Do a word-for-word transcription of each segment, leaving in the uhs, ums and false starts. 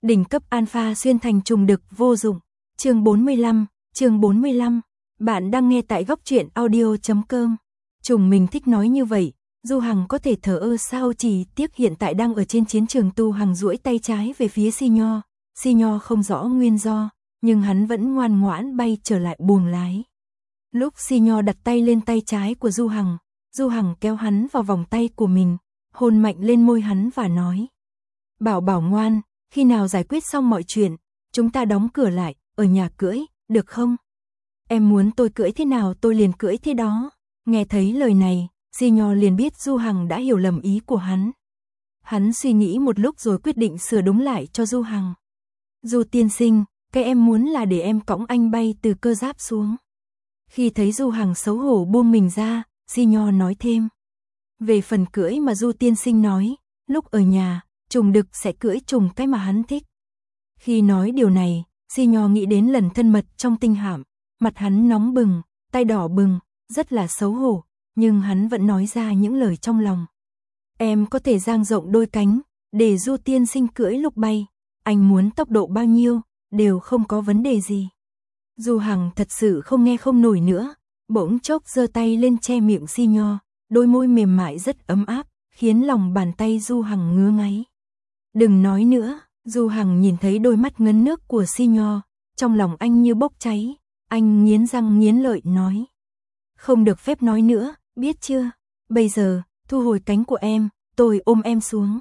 Đỉnh cấp alpha xuyên thành trùng đực vô dụng. Chương bốn mươi lăm, chương bốn mươi lăm. Bạn đang nghe tại góc truyện audio chấm com. Trùng mình thích nói như vậy, Du Hằng có thể thờ ơ sao, chỉ tiếc hiện tại đang ở trên chiến trường. Tu Hằng duỗi tay trái về phía Si Nho, Si Nho không rõ nguyên do, nhưng hắn vẫn ngoan ngoãn bay trở lại buồng lái. Lúc Si Nho đặt tay lên tay trái của Du Hằng, Du Hằng kéo hắn vào vòng tay của mình, hôn mạnh lên môi hắn và nói: Bảo bảo ngoan, khi nào giải quyết xong mọi chuyện, chúng ta đóng cửa lại, ở nhà cưỡi, được không? Em muốn tôi cưỡi thế nào tôi liền cưỡi thế đó. Nghe thấy lời này, Si Nho liền biết Du Hằng đã hiểu lầm ý của hắn. Hắn suy nghĩ một lúc rồi quyết định sửa đúng lại cho Du Hằng. Du tiên sinh, cái em muốn là để em cõng anh bay từ cơ giáp xuống. Khi thấy Du Hằng xấu hổ buông mình ra, Si Nho nói thêm: Về phần cưỡi mà Du tiên sinh nói, lúc ở nhà, trùng đực sẽ cưỡi trùng cái mà hắn thích. Khi nói điều này, Si Nho nghĩ đến lần thân mật trong tinh hạm, mặt hắn nóng bừng, tay đỏ bừng, rất là xấu hổ, nhưng hắn vẫn nói ra những lời trong lòng. Em có thể dang rộng đôi cánh, để Du tiên sinh cưỡi lúc bay, anh muốn tốc độ bao nhiêu, đều không có vấn đề gì. Du Hằng thật sự không nghe không nổi nữa, bỗng chốc giơ tay lên che miệng Si Nho, đôi môi mềm mại rất ấm áp, khiến lòng bàn tay Du Hằng ngứa ngáy. Đừng nói nữa. Du Hằng nhìn thấy đôi mắt ngấn nước của Si Nho, trong lòng anh như bốc cháy, anh nghiến răng nghiến lợi nói: Không được phép nói nữa, biết chưa? Bây giờ, thu hồi cánh của em, tôi ôm em xuống.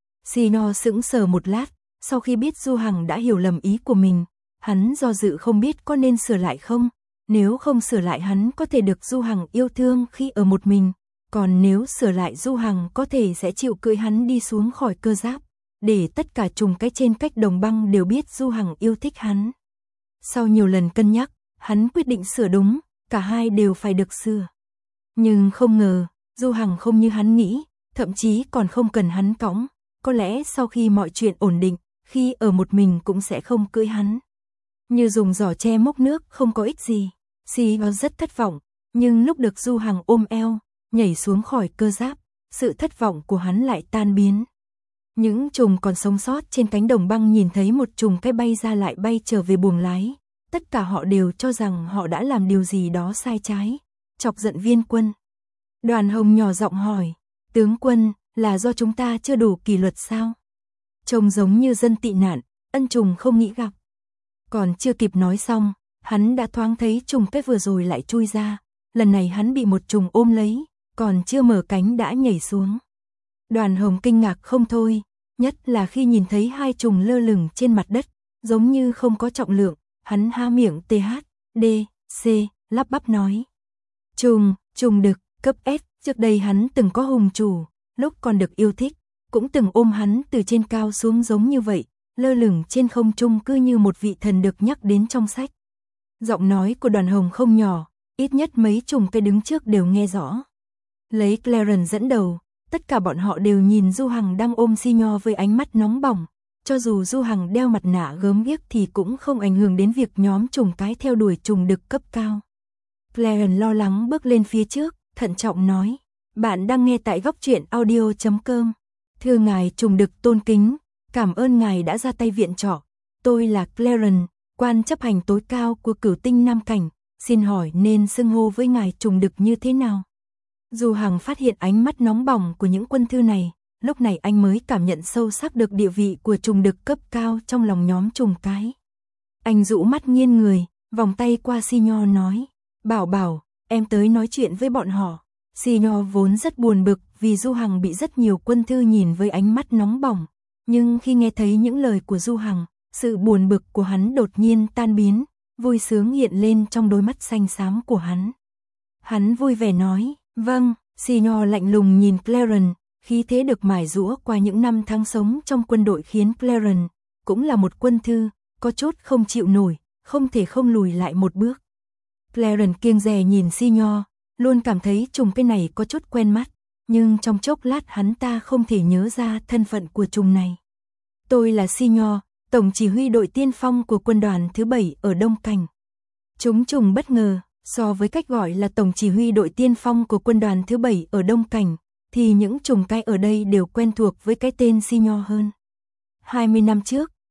Si Nho sững sờ một lát, sau khi biết Du Hằng đã hiểu lầm ý của mình, hắn do dự không biết có nên sửa lại không. Nếu không sửa lại hắn có thể được Du Hằng yêu thương khi ở một mình, còn nếu sửa lại Du Hằng có thể sẽ chịu cưỡi hắn đi xuống khỏi cơ giáp, để tất cả trùng cái trên cách đồng băng đều biết Du Hằng yêu thích hắn. Sau nhiều lần cân nhắc, hắn quyết định sửa đúng, cả hai đều phải được sửa. Nhưng không ngờ, Du Hằng không như hắn nghĩ, thậm chí còn không cần hắn cõng, có lẽ sau khi mọi chuyện ổn định, khi ở một mình cũng sẽ không cưỡi hắn. Như dùng giỏ tre múc nước không có ích gì, Si Nho rất thất vọng, nhưng lúc được Du Hằng ôm eo, nhảy xuống khỏi cơ giáp, sự thất vọng của hắn lại tan biến. Những trùng còn sống sót trên cánh đồng băng nhìn thấy một trùng cái bay ra lại bay trở về buồng lái, tất cả họ đều cho rằng họ đã làm điều gì đó sai trái, chọc giận Viên Quân. Đoàn Hồng nhỏ giọng hỏi: Tướng quân, là do chúng ta chưa đủ kỷ luật sao? Trông giống như dân tị nạn, ân trùng không nghĩ gặp. Còn chưa kịp nói xong, hắn đã thoáng thấy trùng cái vừa rồi lại chui ra, lần này hắn bị một trùng ôm lấy, còn chưa mở cánh đã nhảy xuống. Đoàn Hồng kinh ngạc không thôi, nhất là khi nhìn thấy hai trùng lơ lửng trên mặt đất, giống như không có trọng lượng, hắn há miệng tê hát, đê, xê, lắp bắp nói: Trùng, trùng đực, cấp S, trước đây hắn từng có hùng chủ, lúc còn được yêu thích, cũng từng ôm hắn từ trên cao xuống giống như vậy, lơ lửng trên không trung cứ như một vị thần được nhắc đến trong sách. Giọng nói của Đoàn Hồng không nhỏ, ít nhất mấy trùng cây đứng trước đều nghe rõ. Lấy Clarence dẫn đầu, tất cả bọn họ đều nhìn Du Hằng đang ôm Si Nho với ánh mắt nóng bỏng, cho dù Du Hằng đeo mặt nạ gớm ghiếc thì cũng không ảnh hưởng đến việc nhóm trùng cái theo đuổi trùng đực cấp cao. Clarence lo lắng bước lên phía trước, thận trọng nói: Bạn đang nghe tại góc truyện audio chấm com. Thưa ngài trùng đực tôn kính, cảm ơn ngài đã ra tay viện trợ. Tôi là Clarence, quan chấp hành tối cao của Cửu Tinh Nam Cảnh, xin hỏi nên xưng hô với ngài trùng đực như thế nào? Du Hằng phát hiện ánh mắt nóng bỏng của những quân thư này, lúc này anh mới cảm nhận sâu sắc được địa vị của trùng đực cấp cao trong lòng nhóm trùng cái. Anh rũ mắt nghiêng người, vòng tay qua Si Nho nói: Bảo bảo, em tới nói chuyện với bọn họ. Si Nho vốn rất buồn bực vì Du Hằng bị rất nhiều quân thư nhìn với ánh mắt nóng bỏng, nhưng khi nghe thấy những lời của Du Hằng, sự buồn bực của hắn đột nhiên tan biến, vui sướng hiện lên trong đôi mắt xanh xám của hắn. Hắn vui vẻ nói: Vâng. Si Nho lạnh lùng nhìn Clarence, khí thế được mài giũa qua những năm tháng sống trong quân đội khiến Clarence, cũng là một quân thư, có chút không chịu nổi, không thể không lùi lại một bước. Clarence kiêng dè nhìn Si Nho, luôn cảm thấy trùng cái này có chút quen mắt, nhưng trong chốc lát hắn ta không thể nhớ ra thân phận của trùng này. Tôi là Si Nho, tổng chỉ huy đội tiên phong của quân đoàn thứ bảy ở Đông Cảnh. Chúng trùng bất ngờ. So với cách gọi là tổng chỉ huy đội tiên phong của quân đoàn thứ bảy ở Đông Cảnh, thì những trùng cái ở đây đều quen thuộc với cái tên Si Nho hơn. hai mươi năm trước,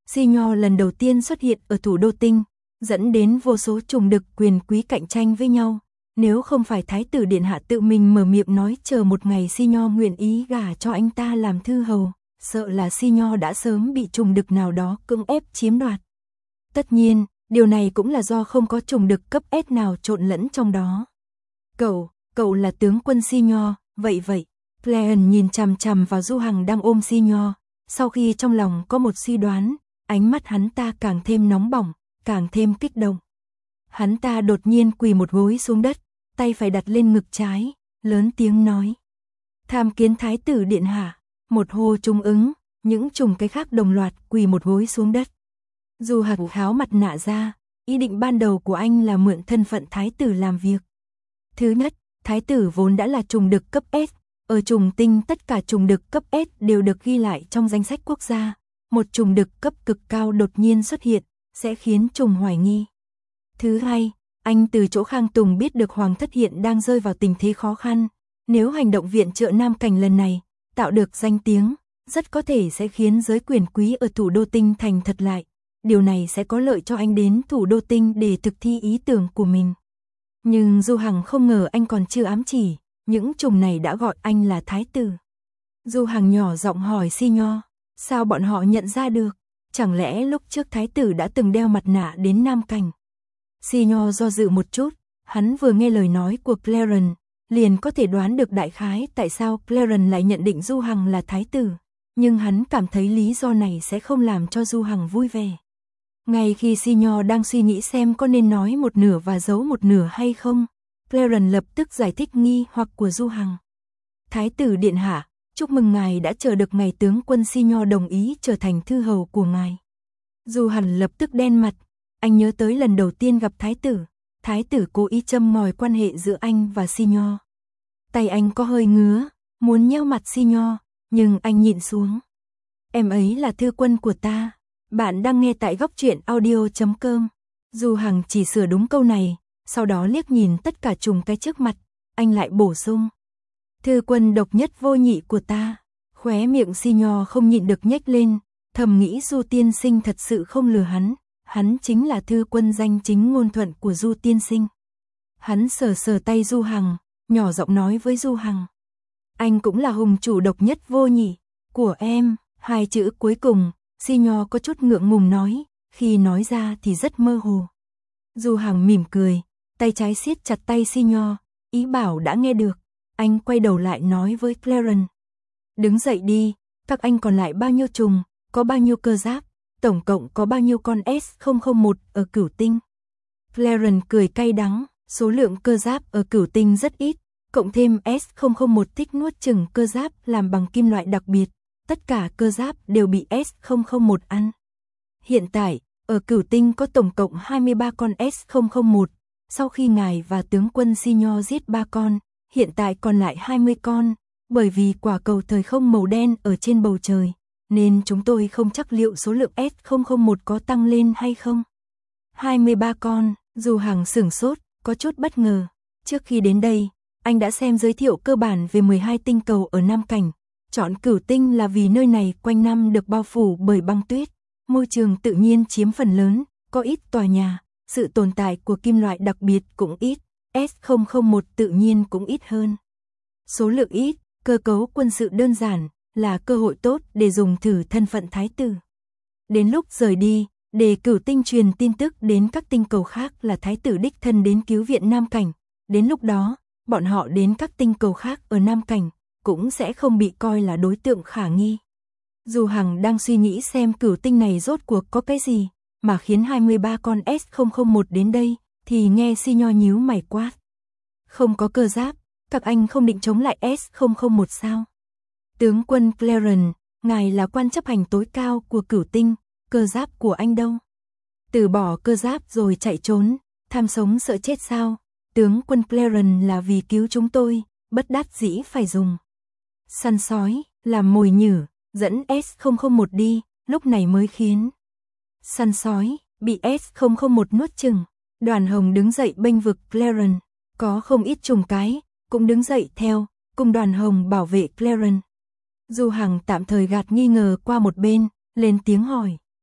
Si Nho lần đầu tiên xuất hiện ở thủ đô tinh, dẫn đến vô số trùng đực quyền quý cạnh tranh với nhau. Nếu không phải Thái tử Điện Hạ tự mình mở miệng nói chờ một ngày Si Nho nguyện ý gả cho anh ta làm thư hầu, sợ là Si Nho đã sớm bị trùng đực nào đó cưỡng ép chiếm đoạt. Tất nhiên, điều này cũng là do không có trùng đực cấp S nào trộn lẫn trong đó. Cậu, cậu là tướng quân Si Nho, vậy vậy. Cleon nhìn chằm chằm vào Du Hằng đang ôm Si Nho, sau khi trong lòng có một suy đoán, ánh mắt hắn ta càng thêm nóng bỏng, càng thêm kích động. Hắn ta đột nhiên quỳ một gối xuống đất, tay phải đặt lên ngực trái, lớn tiếng nói. Tham kiến Thái tử Điện Hạ, một hô trung ứng, những trùng cái khác đồng loạt quỳ một gối xuống đất. Du Hằng tháo mặt nạ ra, ý định ban đầu của anh là mượn thân phận Thái tử làm việc. Thứ nhất, Thái tử vốn đã là trùng đực cấp S, ở trùng tinh tất cả trùng đực cấp S đều được ghi lại trong danh sách quốc gia. Một trùng đực cấp cực cao đột nhiên xuất hiện, sẽ khiến trùng hoài nghi. Thứ hai, anh từ chỗ Khang Tùng biết được Hoàng thất hiện đang rơi vào tình thế khó khăn. Nếu hành động viện trợ Nam Cảnh lần này, tạo được danh tiếng, rất có thể sẽ khiến giới quyền quý ở thủ đô tinh thành thật lại. Điều này sẽ có lợi cho anh đến thủ đô tinh để thực thi ý tưởng của mình. Nhưng Du Hằng không ngờ anh còn chưa ám chỉ, những trùng này đã gọi anh là Thái tử. Du Hằng nhỏ giọng hỏi Si Nho, sao bọn họ nhận ra được? Chẳng lẽ lúc trước Thái tử đã từng đeo mặt nạ đến Nam Cảnh? Si Nho do dự một chút, hắn vừa nghe lời nói của Clarence, liền có thể đoán được đại khái tại sao Clarence lại nhận định Du Hằng là Thái tử. Nhưng hắn cảm thấy lý do này sẽ không làm cho Du Hằng vui vẻ. Ngay khi Si Nho đang suy nghĩ xem có nên nói một nửa và giấu một nửa hay không, Clarence lập tức giải thích nghi hoặc của Du Hằng. Thái tử Điện Hạ, chúc mừng ngài đã chờ được ngày tướng quân Si Nho đồng ý trở thành thư hầu của ngài. Du Hằng lập tức đen mặt, anh nhớ tới lần đầu tiên gặp Thái tử, Thái tử cố ý châm ngòi quan hệ giữa anh và Si Nho. Tay anh có hơi ngứa, muốn nheo mặt Si Nho, nhưng anh nhịn xuống. Em ấy là thư quân của ta. Bạn đang nghe tại góc truyện audio chấm com. Du Hằng chỉ sửa đúng câu này, sau đó liếc nhìn tất cả trùng cái trước mặt, anh lại bổ sung. Thư quân độc nhất vô nhị của ta. Khóe miệng Si Nho không nhịn được nhếch lên, thầm nghĩ Du tiên sinh thật sự không lừa hắn, hắn chính là thư quân danh chính ngôn thuận của Du tiên sinh. Hắn sờ sờ tay Du Hằng, nhỏ giọng nói với Du Hằng. Anh cũng là hùng chủ độc nhất vô nhị của em. Hai chữ cuối cùng, Si Nho có chút ngượng ngùng nói, khi nói ra thì rất mơ hồ. Du Hằng mỉm cười, tay trái siết chặt tay Si Nho, ý bảo đã nghe được. Anh quay đầu lại nói với Clarence. Đứng dậy đi, các anh còn lại bao nhiêu trùng, có bao nhiêu cơ giáp, tổng cộng có bao nhiêu con S không không một ở Cửu Tinh. Clarence cười cay đắng, số lượng cơ giáp ở Cửu Tinh rất ít, cộng thêm S không không một thích nuốt chửng cơ giáp làm bằng kim loại đặc biệt. Tất cả cơ giáp đều bị S không không một ăn. Hiện tại, ở Cửu Tinh có tổng cộng hai mươi ba con S không không một, sau khi ngài và tướng quân Si Nho giết ba con, hiện tại còn lại hai mươi con, bởi vì quả cầu thời không màu đen ở trên bầu trời, nên chúng tôi không chắc liệu số lượng S không không một có tăng lên hay không. hai mươi ba con, Du Hằng sửng sốt, có chút bất ngờ. Trước khi đến đây, anh đã xem giới thiệu cơ bản về mười hai tinh cầu ở Nam Cảnh. Chọn Cửu Tinh là vì nơi này quanh năm được bao phủ bởi băng tuyết, môi trường tự nhiên chiếm phần lớn, có ít tòa nhà, sự tồn tại của kim loại đặc biệt cũng ít, S không không một tự nhiên cũng ít hơn. Số lượng ít, cơ cấu quân sự đơn giản, là cơ hội tốt để dùng thử thân phận Thái tử. Đến lúc rời đi, để Cửu Tinh truyền tin tức đến các tinh cầu khác là Thái tử đích thân đến cứu viện Nam Cảnh, đến lúc đó, bọn họ đến các tinh cầu khác ở Nam Cảnh, cũng sẽ không bị coi là đối tượng khả nghi. Du Hằng đang suy nghĩ xem Cửu Tinh này rốt cuộc có cái gì, mà khiến hai mươi ba con S không không một đến đây, thì nghe Si Nho nhíu mày quát. Không có cơ giáp, các anh không định chống lại S không không một sao? Tướng quân Clarence, ngài là quan chấp hành tối cao của Cửu Tinh, cơ giáp của anh đâu? Từ bỏ cơ giáp rồi chạy trốn, tham sống sợ chết sao? Tướng quân Clarence là vì cứu chúng tôi, bất đắc dĩ phải dùng săn sói, làm mồi nhử, dẫn S không không một đi, lúc này mới khiến săn sói, bị S không không một nuốt chửng. Đoàn Hồng đứng dậy bênh vực Clarence, có không ít trùng cái, cũng đứng dậy theo, cùng Đoàn Hồng bảo vệ Clarence. Du Hằng tạm thời gạt nghi ngờ qua một bên, lên tiếng hỏi.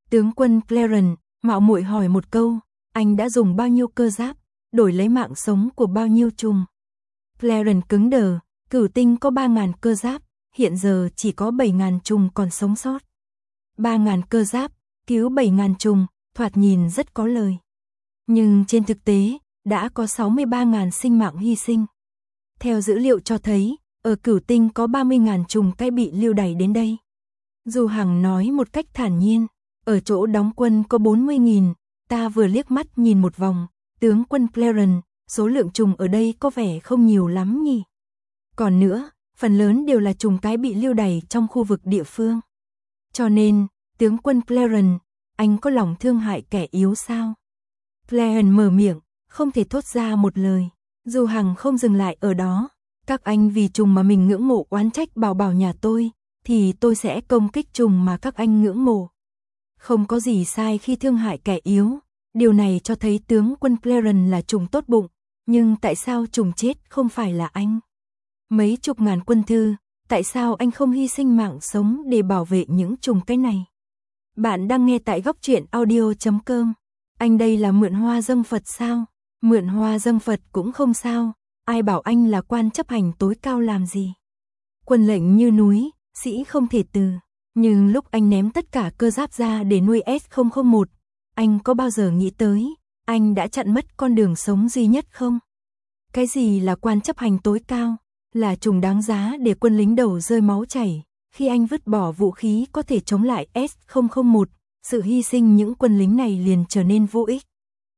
Tướng quân Clarence, mạo muội hỏi một câu, anh đã dùng bao nhiêu cơ giáp, đổi lấy mạng sống của bao nhiêu trùng? Clarence cứng đờ, Cửu Tinh có ba ngàn cơ giáp, hiện giờ chỉ có bảy ngàn trùng còn sống sót. ba ngàn cơ giáp, cứu bảy ngàn trùng, thoạt nhìn rất có lời. Nhưng trên thực tế, đã có sáu mươi ba ngàn sinh mạng hy sinh. Theo dữ liệu cho thấy, ở Cửu Tinh có ba mươi ngàn trùng cái bị lưu đày đến đây. Du Hằng nói một cách thản nhiên, ở chỗ đóng quân có bốn mươi nghìn, ta vừa liếc mắt nhìn một vòng, tướng quân Clarence, số lượng trùng ở đây có vẻ không nhiều lắm nhỉ. Còn nữa, phần lớn đều là trùng cái bị lưu đày trong khu vực địa phương. Cho nên, tướng quân Clarence, anh có lòng thương hại kẻ yếu sao? Clarence mở miệng, không thể thốt ra một lời. Du Hằng không dừng lại ở đó. Các anh vì trùng mà mình ngưỡng mộ oán trách Bảo Bảo nhà tôi, thì tôi sẽ công kích trùng mà các anh ngưỡng mộ. Không có gì sai khi thương hại kẻ yếu. Điều này cho thấy tướng quân Clarence là trùng tốt bụng. Nhưng tại sao trùng chết không phải là anh? Mấy chục ngàn quân thư, tại sao anh không hy sinh mạng sống để bảo vệ những trùng cái này? Bạn đang nghe tại góc truyện audio chấm com. Anh đây là mượn hoa dâng Phật sao? Mượn hoa dâng Phật cũng không sao. Ai bảo anh là quan chấp hành tối cao làm gì? Quân lệnh như núi, sĩ không thể từ. Nhưng lúc anh ném tất cả cơ giáp ra để nuôi S không không một, anh có bao giờ nghĩ tới, anh đã chặn mất con đường sống duy nhất không? Cái gì là quan chấp hành tối cao? Là trùng đáng giá để quân lính đầu rơi máu chảy. Khi anh vứt bỏ vũ khí có thể chống lại S không không một, sự hy sinh những quân lính này liền trở nên vô ích.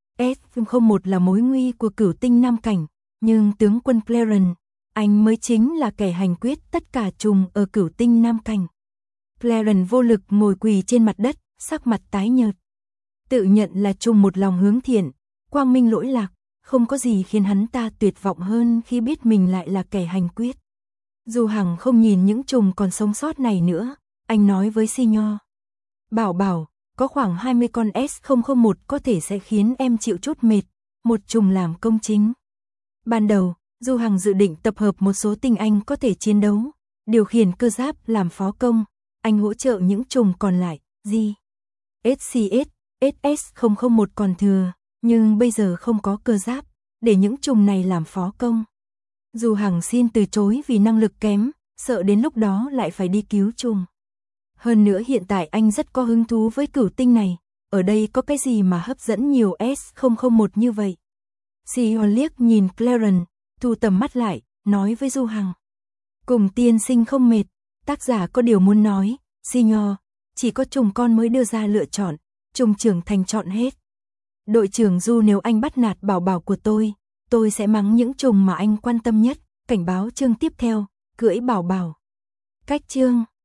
S không không một là mối nguy của Cửu Tinh Nam Cảnh, nhưng tướng quân Clarence, anh mới chính là kẻ hành quyết tất cả trùng ở Cửu Tinh Nam Cảnh. Clarence vô lực ngồi quỳ trên mặt đất, sắc mặt tái nhợt. Tự nhận là trùng một lòng hướng thiện, quang minh lỗi lạc, không có gì khiến hắn ta tuyệt vọng hơn khi biết mình lại là kẻ hành quyết. Du Hằng không nhìn những trùng còn sống sót này nữa, anh nói với Senior. Bảo Bảo, có khoảng hai mươi con S không không một có thể sẽ khiến em chịu chút mệt, một trùng làm công chính. Ban đầu, Du Hằng dự định tập hợp một số tinh anh có thể chiến đấu, điều khiển cơ giáp làm phó công, anh hỗ trợ những trùng còn lại, gì? ét xê ét, ét ét không không một còn thừa, nhưng bây giờ không có cơ giáp, để những trùng này làm phó công. Du Hằng xin từ chối vì năng lực kém, sợ đến lúc đó lại phải đi cứu trùng. Hơn nữa hiện tại anh rất có hứng thú với Cửu Tinh này, ở đây có cái gì mà hấp dẫn nhiều S không không một như vậy? Sion liếc nhìn Clarence, thu tầm mắt lại, nói với Du Hằng. Cùng tiên sinh không mệt, tác giả có điều muốn nói, Senior, chỉ có trùng con mới đưa ra lựa chọn, trùng trưởng thành chọn hết. Đội trưởng Du, nếu anh bắt nạt Bảo Bảo của tôi, tôi sẽ mắng những trùng mà anh quan tâm nhất, cảnh báo chương tiếp theo, cưỡi Bảo Bảo. Cách chương